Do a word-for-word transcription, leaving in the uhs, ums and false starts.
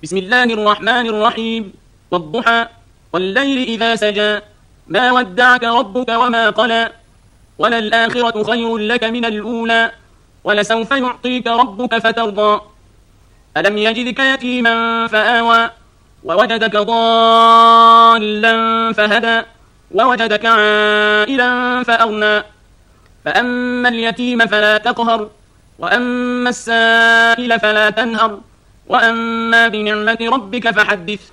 بسم الله الرحمن الرحيم. والضحى والليل إذا سجى ما ودعك ربك وما قلى وللآخرة خير لك من الأولى ولسوف يعطيك ربك فترضى ألم يجدك يتيما فآوى ووجدك ضالا فهدى ووجدك عائلا فأغنى فأما اليتيم فلا تقهر وأما السائل فلا تنهر وأما بنعمة ربك فحدث